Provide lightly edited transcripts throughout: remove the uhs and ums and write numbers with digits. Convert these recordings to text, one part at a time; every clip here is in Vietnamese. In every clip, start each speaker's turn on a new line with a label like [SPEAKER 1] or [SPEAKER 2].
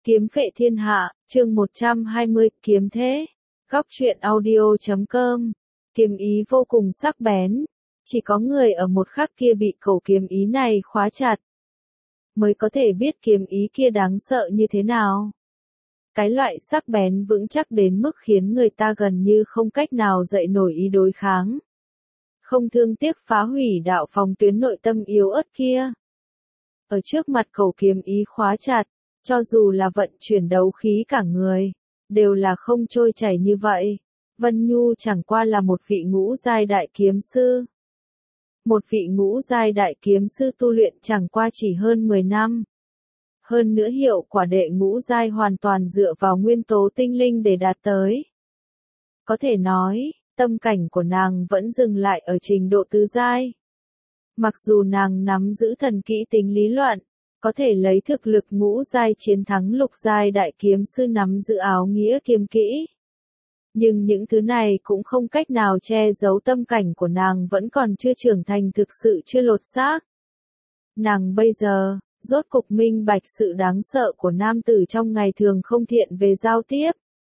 [SPEAKER 1] Kiếm phệ thiên hạ, chương 120, kiếm thế. Góc truyện audio.com. Kiếm ý vô cùng sắc bén. Chỉ có người ở một khắc kia bị khẩu kiếm ý này khóa chặt, mới có thể biết kiếm ý kia đáng sợ như thế nào. Cái loại sắc bén vững chắc đến mức khiến người ta gần như không cách nào dậy nổi ý đối kháng. Không thương tiếc phá hủy đạo phòng tuyến nội tâm yếu ớt kia. Ở trước mặt khẩu kiếm ý khóa chặt, cho dù là vận chuyển đấu khí cả người, đều là không trôi chảy như vậy. Vân Nhu chẳng qua là một vị ngũ giai đại kiếm sư. Một vị ngũ giai đại kiếm sư tu luyện chẳng qua chỉ hơn 10 năm. Hơn nữa hiệu quả đệ ngũ giai hoàn toàn dựa vào nguyên tố tinh linh để đạt tới. Có thể nói, tâm cảnh của nàng vẫn dừng lại ở trình độ tứ giai. Mặc dù nàng nắm giữ thần kỹ tính lý luận, có thể lấy thực lực ngũ giai chiến thắng lục giai đại kiếm sư nắm giữ áo nghĩa kiếm kỹ. Nhưng những thứ này cũng không cách nào che giấu tâm cảnh của nàng vẫn còn chưa trưởng thành, thực sự chưa lột xác. Nàng bây giờ, rốt cục minh bạch sự đáng sợ của nam tử trong ngày thường không thiện về giao tiếp.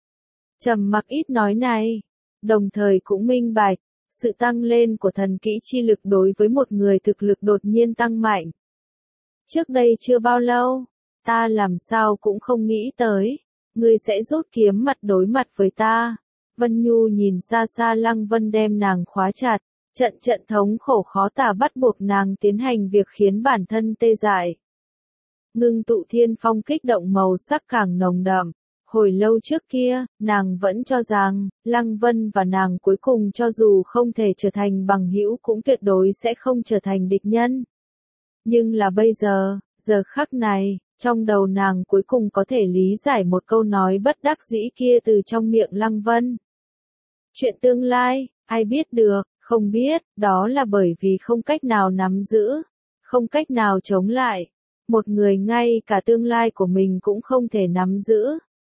[SPEAKER 1] Trầm mặc ít nói này, đồng thời cũng minh bạch, sự tăng lên của thần kỹ chi lực đối với một người thực lực đột nhiên tăng mạnh. Trước đây chưa bao lâu, ta làm sao cũng không nghĩ tới, ngươi sẽ rút kiếm mặt đối mặt với ta. Vân Nhu nhìn xa xa Lăng Vân đem nàng khóa chặt, trận thống khổ khó tả bắt buộc nàng tiến hành việc khiến bản thân tê dại. Ngưng tụ thiên phong kích động màu sắc càng nồng đậm. Hồi lâu trước kia, nàng vẫn cho rằng, Lăng Vân và nàng cuối cùng cho dù không thể trở thành bằng hữu cũng tuyệt đối sẽ không trở thành địch nhân. Nhưng là bây giờ, giờ khắc này, trong đầu nàng cuối cùng có thể lý giải một câu nói bất đắc dĩ kia từ trong miệng Lăng Vân. Chuyện tương lai, ai biết được, không biết, đó là bởi vì không cách nào nắm giữ, không cách nào chống lại. Một người ngay cả tương lai của mình cũng không thể nắm giữ.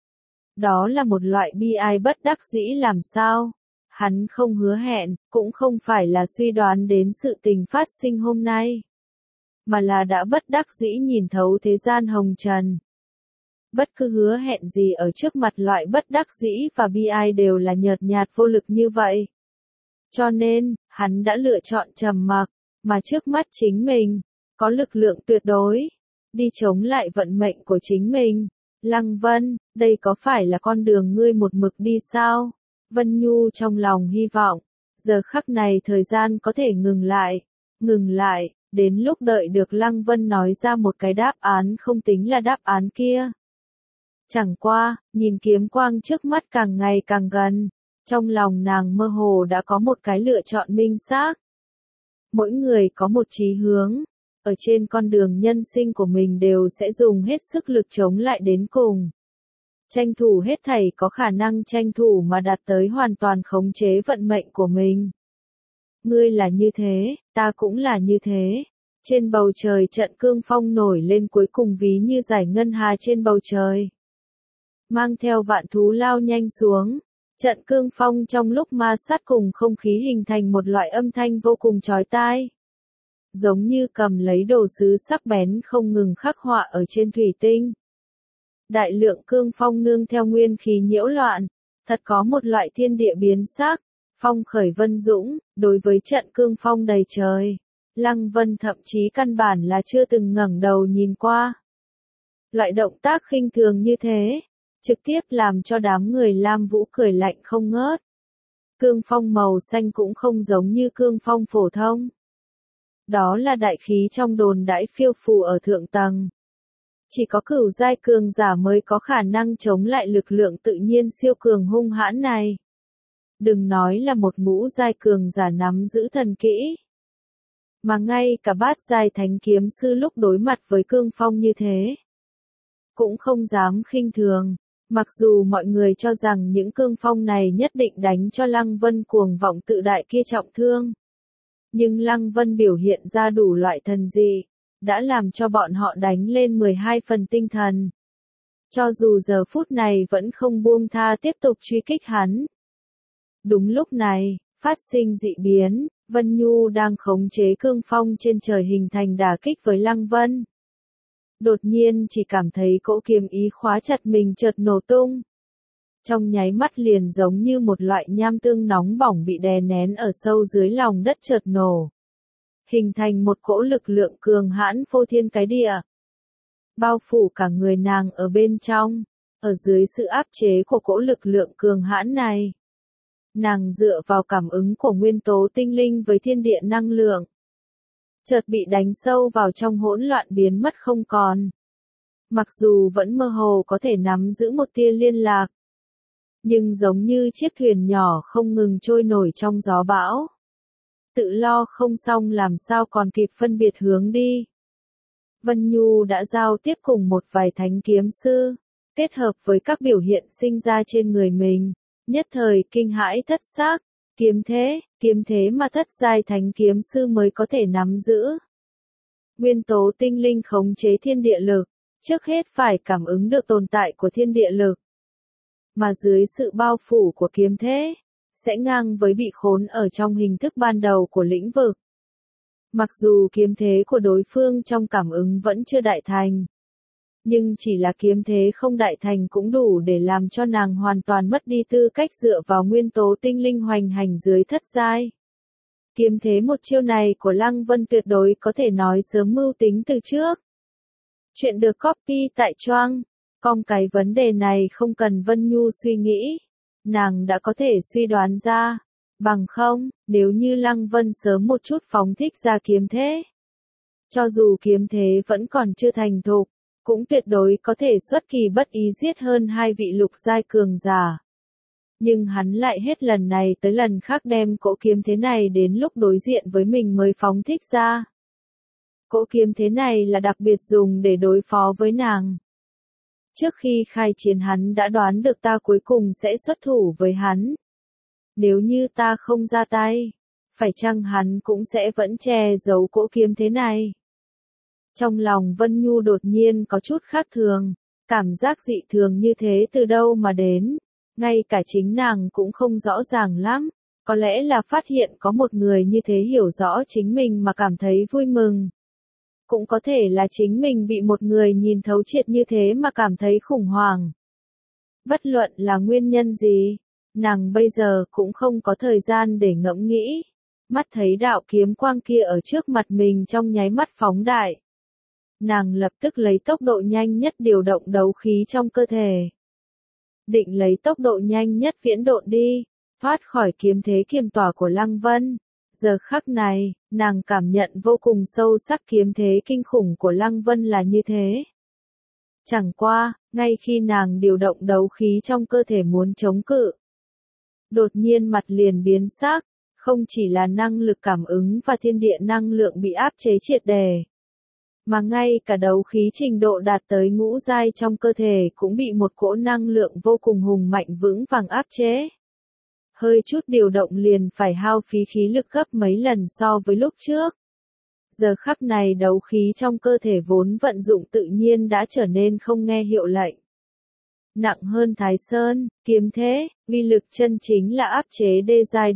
[SPEAKER 1] Đó là một loại bi ai bất đắc dĩ làm sao. Hắn không hứa hẹn, cũng không phải là suy đoán đến sự tình phát sinh hôm nay, mà là đã bất đắc dĩ nhìn thấu thế gian hồng trần. Bất cứ hứa hẹn gì ở trước mặt loại bất đắc dĩ và bi ai đều là nhợt nhạt vô lực như vậy. Cho nên, hắn đã lựa chọn trầm mặc, mà trước mắt chính mình, có lực lượng tuyệt đối, đi chống lại vận mệnh của chính mình. Lăng Vân, đây có phải là con đường ngươi một mực đi sao? Vân Nhu trong lòng hy vọng, giờ khắc này thời gian có thể ngừng lại, đến lúc đợi được Lăng Vân nói ra một cái đáp án không tính là đáp án kia. Chẳng qua, nhìn kiếm quang trước mắt càng ngày càng gần, trong lòng nàng mơ hồ đã có một cái lựa chọn minh xác. Mỗi người có một chí hướng, ở trên con đường nhân sinh của mình đều sẽ dùng hết sức lực chống lại đến cùng. Tranh thủ hết thảy có khả năng tranh thủ mà đạt tới hoàn toàn khống chế vận mệnh của mình. Ngươi là như thế, ta cũng là như thế. Trên bầu trời trận cương phong nổi lên cuối cùng ví như giải ngân hà trên bầu trời. Mang theo vạn thú lao nhanh xuống. Trận cương phong trong lúc ma sát cùng không khí hình thành một loại âm thanh vô cùng chói tai. Giống như cầm lấy đồ sứ sắc bén không ngừng khắc họa ở trên thủy tinh. Đại lượng cương phong nương theo nguyên khí nhiễu loạn, thật có một loại thiên địa biến sắc, phong khởi vân dũng, đối với trận cương phong đầy trời. Lăng Vân thậm chí căn bản là chưa từng ngẩng đầu nhìn qua. Loại động tác khinh thường như thế, trực tiếp làm cho đám người Lam Vũ cười lạnh không ngớt. Cương phong màu xanh cũng không giống như cương phong phổ thông. Đó là đại khí trong đồn đãi phiêu phù ở thượng tầng. Chỉ có cửu giai cường giả mới có khả năng chống lại lực lượng tự nhiên siêu cường hung hãn này. Đừng nói là một ngũ giai cường giả nắm giữ thần kỹ, mà ngay cả bát giai thánh kiếm sư lúc đối mặt với cương phong như thế, cũng không dám khinh thường. Mặc dù mọi người cho rằng những cương phong này nhất định đánh cho Lăng Vân cuồng vọng tự đại kia trọng thương. Nhưng Lăng Vân biểu hiện ra đủ loại thần dị, đã làm cho bọn họ đánh lên 12 phần tinh thần. Cho dù giờ phút này vẫn không buông tha tiếp tục truy kích hắn. Đúng lúc này, phát sinh dị biến, Vân Nhu đang khống chế cương phong trên trời hình thành đả kích với Lăng Vân. Đột nhiên chỉ cảm thấy cỗ kiếm ý khóa chặt mình chợt nổ tung. Trong nháy mắt liền giống như một loại nham tương nóng bỏng bị đè nén ở sâu dưới lòng đất chợt nổ. Hình thành một cỗ lực lượng cường hãn phô thiên cái địa. Bao phủ cả người nàng ở bên trong, ở dưới sự áp chế của cỗ lực lượng cường hãn này. Nàng dựa vào cảm ứng của nguyên tố tinh linh với thiên địa năng lượng. Chợt bị đánh sâu vào trong hỗn loạn biến mất không còn. Mặc dù vẫn mơ hồ có thể nắm giữ một tia liên lạc. Nhưng giống như chiếc thuyền nhỏ không ngừng trôi nổi trong gió bão. Tự lo không xong làm sao còn kịp phân biệt hướng đi. Vân Nhu đã giao tiếp cùng một vài thánh kiếm sư, kết hợp với các biểu hiện sinh ra trên người mình, nhất thời kinh hãi thất xác, kiếm thế mà thất giai thánh kiếm sư mới có thể nắm giữ. Nguyên tố tinh linh khống chế thiên địa lực, trước hết phải cảm ứng được tồn tại của thiên địa lực. Mà dưới sự bao phủ của kiếm thế, sẽ ngang với bị khốn ở trong hình thức ban đầu của lĩnh vực. Mặc dù kiếm thế của đối phương trong cảm ứng vẫn chưa đại thành. Nhưng chỉ là kiếm thế không đại thành cũng đủ để làm cho nàng hoàn toàn mất đi tư cách dựa vào nguyên tố tinh linh hoành hành dưới thất giai. Kiếm thế một chiêu này của Lăng Vân tuyệt đối có thể nói sớm mưu tính từ trước. Chuyện được copy tại Choang. Com cái vấn đề này không cần Vân Nhu suy nghĩ. Nàng đã có thể suy đoán ra. Bằng không, nếu như Lăng Vân sớm một chút phóng thích ra kiếm thế. Cho dù kiếm thế vẫn còn chưa thành thục, cũng tuyệt đối có thể xuất kỳ bất ý giết hơn 2 vị lục giai cường giả. Nhưng hắn lại hết lần này tới lần khác đem cỗ kiếm thế này đến lúc đối diện với mình mới phóng thích ra. Cỗ kiếm thế này là đặc biệt dùng để đối phó với nàng. Trước khi khai chiến hắn đã đoán được ta cuối cùng sẽ xuất thủ với hắn. Nếu như ta không ra tay, phải chăng hắn cũng sẽ vẫn che giấu cỗ kiếm thế này. Trong lòng Vân Nhu đột nhiên có chút khác thường, cảm giác dị thường như thế từ đâu mà đến, ngay cả chính nàng cũng không rõ ràng lắm, có lẽ là phát hiện có một người như thế hiểu rõ chính mình mà cảm thấy vui mừng. Cũng có thể là chính mình bị một người nhìn thấu triệt như thế mà cảm thấy khủng hoảng. Bất luận là nguyên nhân gì, nàng bây giờ cũng không có thời gian để ngẫm nghĩ. Mắt thấy đạo kiếm quang kia ở trước mặt mình trong nháy mắt phóng đại. Nàng lập tức lấy tốc độ nhanh nhất điều động đấu khí trong cơ thể. Định lấy tốc độ nhanh nhất viễn độn đi, thoát khỏi kiếm thế kiềm tỏa của Lăng Vân. Giờ khắc này, nàng cảm nhận vô cùng sâu sắc kiếm thế kinh khủng của Lăng Vân là như thế. Chẳng qua, ngay khi nàng điều động đấu khí trong cơ thể muốn chống cự. Đột nhiên mặt liền biến sắc, không chỉ là năng lực cảm ứng và thiên địa năng lượng bị áp chế triệt đề. Mà ngay cả đấu khí trình độ đạt tới ngũ giai trong cơ thể cũng bị một cỗ năng lượng vô cùng hùng mạnh vững vàng áp chế. Hơi chút điều động liền phải hao phí khí lực gấp mấy lần so với lúc trước. Giờ khắc này đấu khí trong cơ thể vốn vận dụng tự nhiên đã trở nên không nghe hiệu lệnh. Nặng hơn Thái Sơn, kiếm thế, uy lực chân chính là áp chế đê giai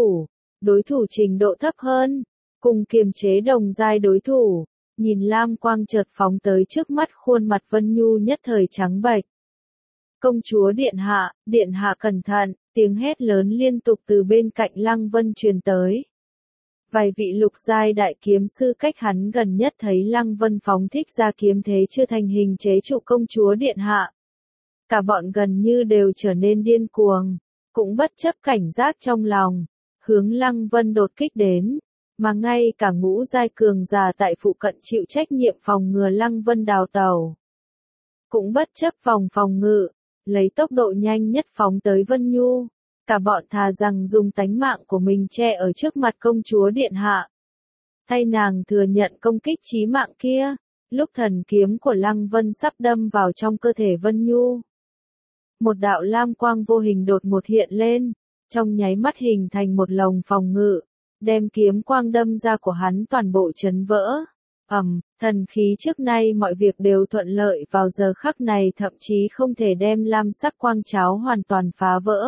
[SPEAKER 1] đối thủ trình độ thấp hơn, cùng kiềm chế đồng giai đối thủ. Nhìn lam quang chợt phóng tới trước mắt khuôn mặt Vân Nhu nhất thời trắng bệch. Công chúa điện hạ cẩn thận, tiếng hét lớn liên tục từ bên cạnh Lăng Vân truyền tới. Vài vị lục giai đại kiếm sư cách hắn gần nhất thấy Lăng Vân phóng thích ra kiếm thế chưa thành hình chế trụ công chúa điện hạ. Cả bọn gần như đều trở nên điên cuồng, cũng bất chấp cảnh giác trong lòng, hướng Lăng Vân đột kích đến. Mà ngay cả ngũ giai cường giả tại phụ cận chịu trách nhiệm phòng ngừa Lăng Vân đào tẩu. Cũng bất chấp phòng ngự, lấy tốc độ nhanh nhất phóng tới Vân Nhu. Cả bọn thà rằng dùng tánh mạng của mình che ở trước mặt công chúa điện hạ. Thay nàng thừa nhận công kích chí mạng kia, lúc thần kiếm của Lăng Vân sắp đâm vào trong cơ thể Vân Nhu. Một đạo lam quang vô hình đột ngột hiện lên, trong nháy mắt hình thành một lồng phòng ngự. Đem kiếm quang đâm ra của hắn toàn bộ chấn vỡ. Thần khí trước nay mọi việc đều thuận lợi vào giờ khắc này thậm chí không thể đem lam sắc quang cháo hoàn toàn phá vỡ.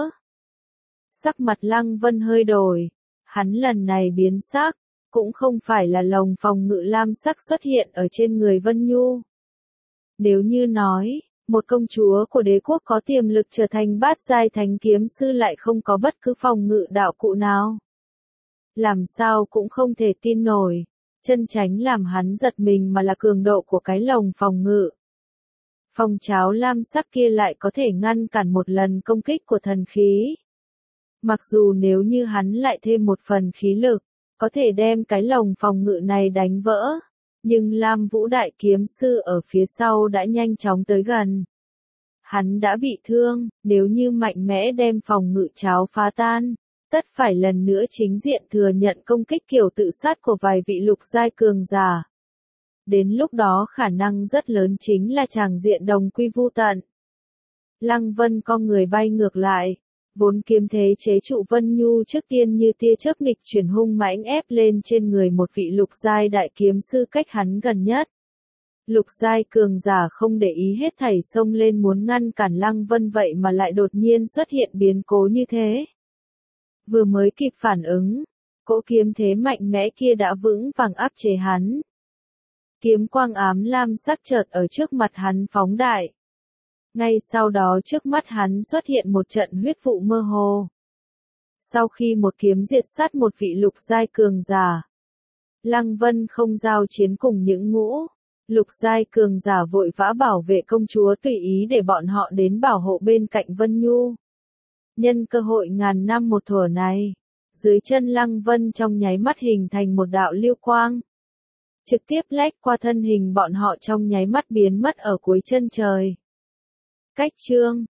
[SPEAKER 1] Sắc mặt Lăng Vân hơi đổi. Hắn lần này biến sắc, cũng không phải là lồng phòng ngự lam sắc xuất hiện ở trên người Vân Nhu. Nếu như nói, một công chúa của đế quốc có tiềm lực trở thành bát giai thánh kiếm sư lại không có bất cứ phòng ngự đạo cụ nào. Làm sao cũng không thể tin nổi, chân chánh làm hắn giật mình mà là cường độ của cái lồng phòng ngự. Phong cháo lam sắc kia lại có thể ngăn cản một lần công kích của thần khí. Mặc dù nếu như hắn lại thêm một phần khí lực, có thể đem cái lồng phòng ngự này đánh vỡ. Nhưng Lam Vũ Đại Kiếm Sư ở phía sau đã nhanh chóng tới gần. Hắn đã bị thương, nếu như mạnh mẽ đem phòng ngự cháo phá tan, tất phải lần nữa chính diện thừa nhận công kích kiểu tự sát của vài vị lục giai cường giả. Đến lúc đó khả năng rất lớn chính là tràng diện đồng quy vu tận. Lăng Vân con người bay ngược lại, vốn kiếm thế chế trụ Vân Nhu trước tiên như tia chớp nghịch chuyển hung mãnh ép lên trên người một vị lục giai đại kiếm sư cách hắn gần nhất. Lục giai cường giả không để ý hết thảy xông lên muốn ngăn cản Lăng Vân vậy mà lại đột nhiên xuất hiện biến cố như thế. Vừa mới kịp phản ứng, cỗ kiếm thế mạnh mẽ kia đã vững vàng áp chế hắn. Kiếm quang ám lam sắc chợt ở trước mặt hắn phóng đại. Ngay sau đó trước mắt hắn xuất hiện một trận huyết vụ mơ hồ. Sau khi một kiếm diệt sát một vị lục giai cường giả, Lăng Vân không giao chiến cùng những ngũ lục giai cường giả vội vã bảo vệ công chúa tùy ý để bọn họ đến bảo hộ bên cạnh Vân Nhu. Nhân cơ hội ngàn năm một thuở này, dưới chân Lăng Vân trong nháy mắt hình thành một đạo lưu quang. Trực tiếp lách qua thân hình bọn họ trong nháy mắt biến mất ở cuối chân trời. Cách chương